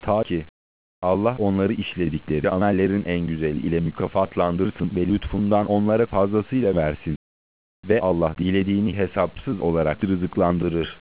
Ta ki Allah onları işledikleri amellerin en güzeli ile mükafatlandırsın ve lütfundan onlara fazlasıyla versin. Ve Allah dilediğini hesapsız olarak rızıklandırır.